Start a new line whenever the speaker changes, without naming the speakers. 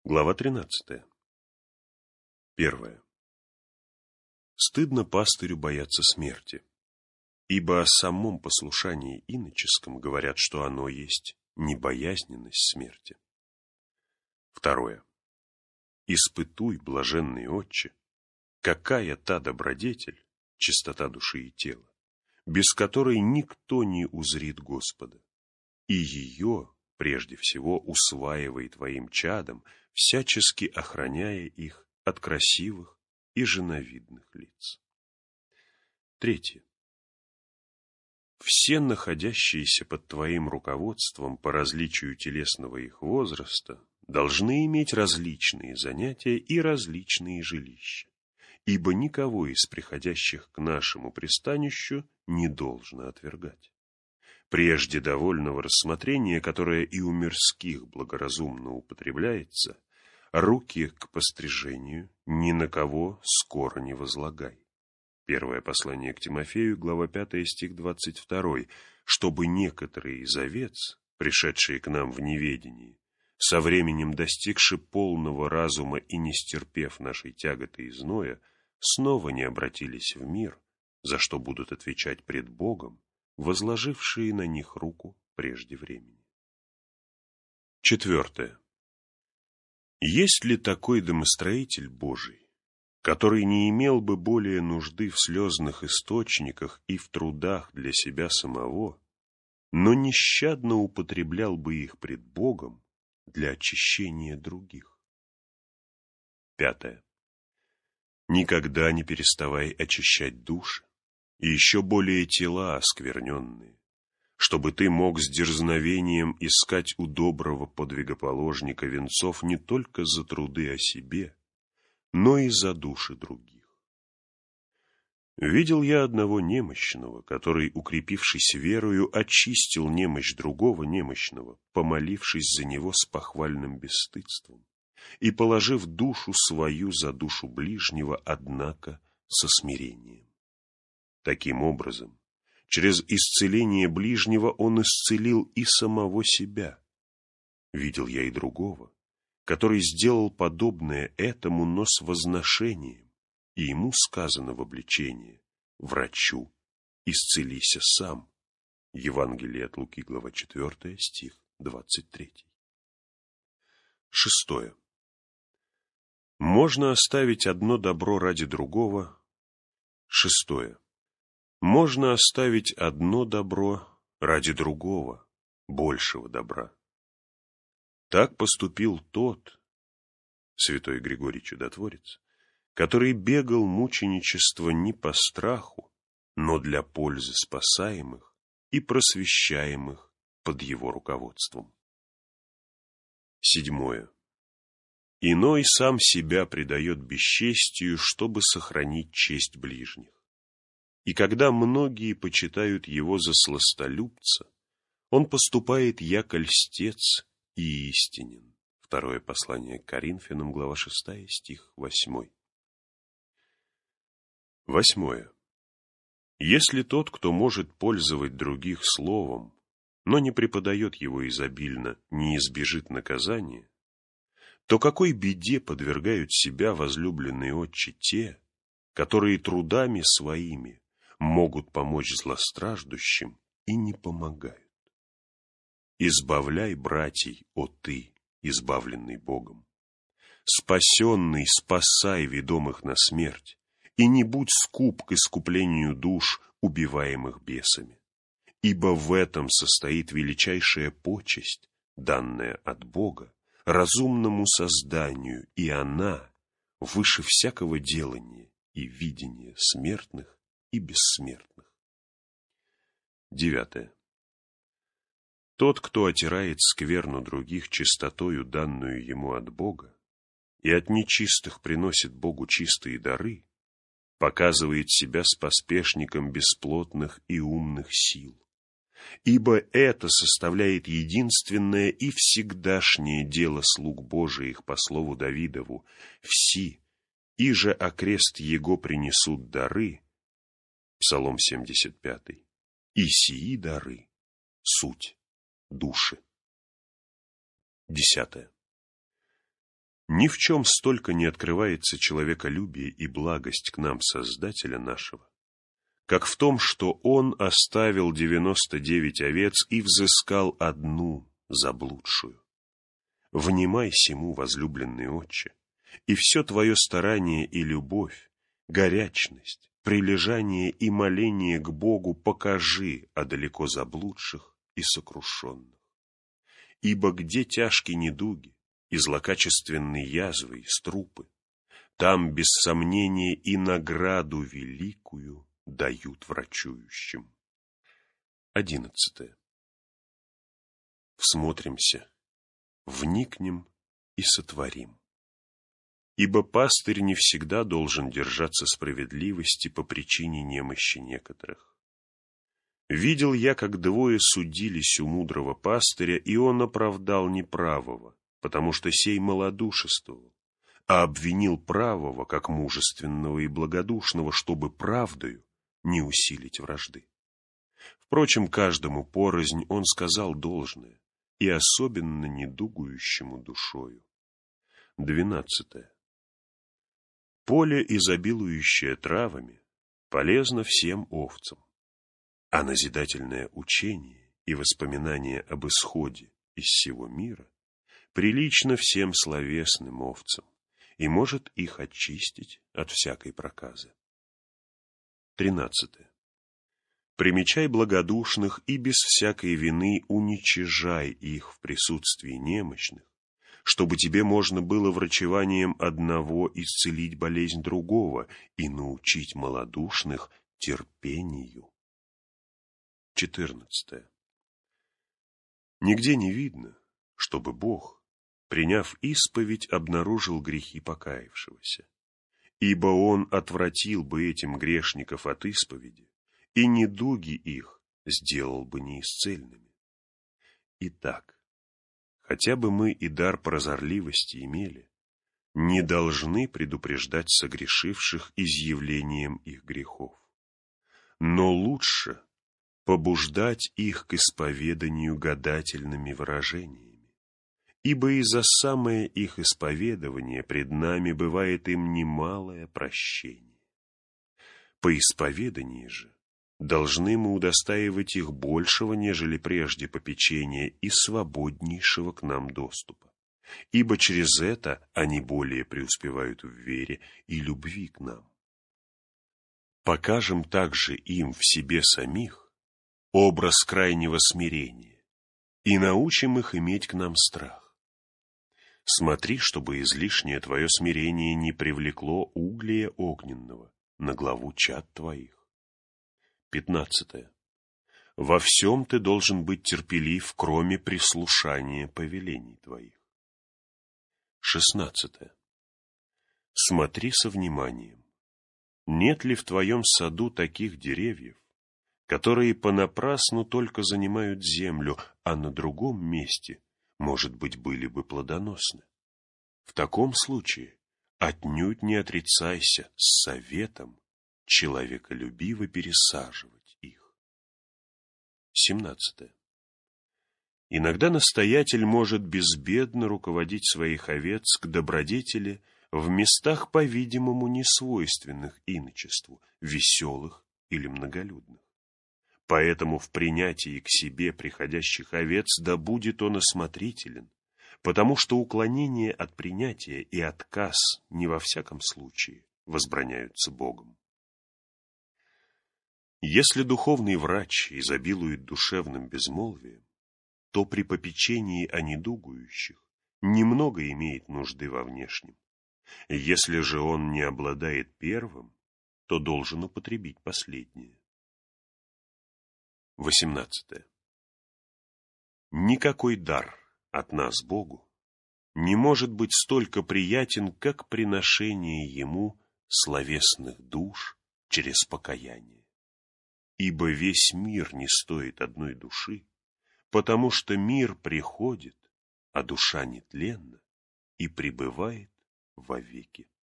Глава 13. 1. Стыдно пастырю бояться смерти, ибо о самом послушании иноческом говорят, что оно есть небоязненность смерти. 2. Испытуй, блаженный отче, какая та добродетель, чистота души и тела, без которой никто не узрит Господа, и ее, прежде всего, усваивай твоим чадом, всячески охраняя их от красивых и женовидных лиц. 3. Все находящиеся под твоим руководством по различию телесного их возраста должны иметь различные занятия и различные жилища, ибо никого из приходящих к нашему пристанищу не должно отвергать. Прежде довольного рассмотрения, которое и у мирских благоразумно употребляется, руки к пострижению ни на кого скоро не возлагай. Первое послание к Тимофею, глава 5, стих 22, чтобы некоторые из овец, пришедшие к нам в неведении, со временем достигши полного разума и не стерпев нашей тяготы и зноя, снова не обратились в мир, за что будут отвечать пред Богом, возложившие на них руку прежде времени. 4. Есть ли такой домостроитель Божий, который не имел бы более нужды в слезных источниках и в трудах для себя самого, но нещадно употреблял бы их пред Богом для очищения других? 5. Никогда не переставай очищать души, и еще более тела оскверненные, чтобы ты мог с дерзновением искать у доброго подвигоположника венцов не только за труды о себе, но и за души других. Видел я одного немощного, который, укрепившись верою, очистил немощь другого немощного, помолившись за него с похвальным бесстыдством, и положив душу свою за душу ближнего, однако со смирением. Таким образом, через исцеление ближнего он исцелил и самого себя. Видел я и другого, который сделал подобное этому, но с возношением, и ему сказано в обличении: врачу, исцелися сам. Евангелие от Луки, глава 4, стих 23. 6. Можно оставить одно добро ради другого. 6. Можно оставить одно добро ради другого, большего добра. Так поступил тот, святой Григорий Чудотворец, который бегал мученичество не по страху, но для пользы спасаемых и просвещаемых под его руководством. 7. Иной сам себя предает бесчестию, чтобы сохранить честь ближних. И когда многие почитают его за сластолюбца, он поступает яко льстец и истинен. Второе послание к Коринфянам, глава 6, стих 8. 8. Если тот, кто может пользовать других словом, но не преподает его изобильно, не избежит наказания, то какой беде подвергают себя возлюбленные отче те, которые трудами своими могут помочь злостраждущим и не помогают? Избавляй братьей, о ты, избавленный Богом. Спасенный, спасай ведомых на смерть, и не будь скуп к искуплению душ, убиваемых бесами. Ибо в этом состоит величайшая почесть, данная от Бога, разумному созданию, и она выше всякого делания и видения смертных и бессмертных. 9. Тот, кто отирает скверну других чистотою, данную ему от Бога, и от нечистых приносит Богу чистые дары, показывает себя споспешником бесплотных и умных сил. Ибо это составляет единственное и всегдашнее дело слуг Божиих по слову Давидову: «Все, иже окрест его принесут дары», Псалом 75, «и сии дары суть души». 10. Ни в чем столько не открывается человеколюбие и благость к нам Создателя нашего, как в том, что Он оставил 99 овец и взыскал одну заблудшую. Внимай сему, возлюбленный отче, и все твое старание и любовь, горячность, прилежание и моление к Богу покажи о далеко заблудших и сокрушенных. Ибо где тяжкие недуги и злокачественные язвы и струпы, там, без сомнения, и награду великую дают врачующим. 11. Всмотримся, вникнем и сотворим. Ибо пастырь не всегда должен держаться справедливости по причине немощи некоторых. Видел я, как двое судились у мудрого пастыря, и он оправдал неправого, потому что сей малодушествовал, а обвинил правого, как мужественного и благодушного, чтобы правдою не усилить вражды. Впрочем, каждому порознь он сказал должное, и особенно недугующему душою. 12. Поле, изобилующее травами, полезно всем овцам, а назидательное учение и воспоминание об исходе из сего мира прилично всем словесным овцам и может их очистить от всякой проказы. 13. Примечай благодушных и без всякой вины уничижай их в присутствии немощных, чтобы тебе можно было врачеванием одного исцелить болезнь другого и научить малодушных терпению. 14. Нигде не видно, чтобы Бог, приняв исповедь, обнаружил грехи покаявшегося, ибо Он отвратил бы этим грешников от исповеди, и недуги их сделал бы неисцельными. Итак, хотя бы мы и дар прозорливости имели, не должны предупреждать согрешивших изъявлением их грехов, но лучше побуждать их к исповеданию гадательными выражениями, ибо и за самое их исповедование пред нами бывает им немалое прощение. По исповедании же должны мы удостаивать их большего, нежели прежде попечения и свободнейшего к нам доступа, ибо через это они более преуспевают в вере и любви к нам. Покажем также им в себе самих образ крайнего смирения и научим их иметь к нам страх. Смотри, чтобы излишнее твое смирение не привлекло углия огненного на главу чад твоих. 15. Во всем ты должен быть терпелив, кроме прислушания повелений твоих. 16. Смотри со вниманием. Нет ли в твоем саду таких деревьев, которые понапрасну только занимают землю, а на другом месте, может быть, были бы плодоносны? В таком случае отнюдь не отрицайся с советом человеколюбиво пересаживать их. 17. Иногда настоятель может безбедно руководить своих овец к добродетели в местах, по-видимому, несвойственных иночеству, веселых или многолюдных. Поэтому в принятии к себе приходящих овец да будет он осмотрителен, потому что уклонение от принятия и отказ не во всяком случае возбраняются Богом. Если духовный врач изобилует душевным безмолвием, то при попечении о недугующих немного имеет нужды во внешнем. Если же он не обладает первым, то должен употребить последнее. 18. Никакой дар от нас Богу не может быть столько приятен, как приношение Ему словесных душ через покаяние. Ибо весь мир не стоит одной души, потому что мир приходит, а душа нетленна и пребывает вовеки.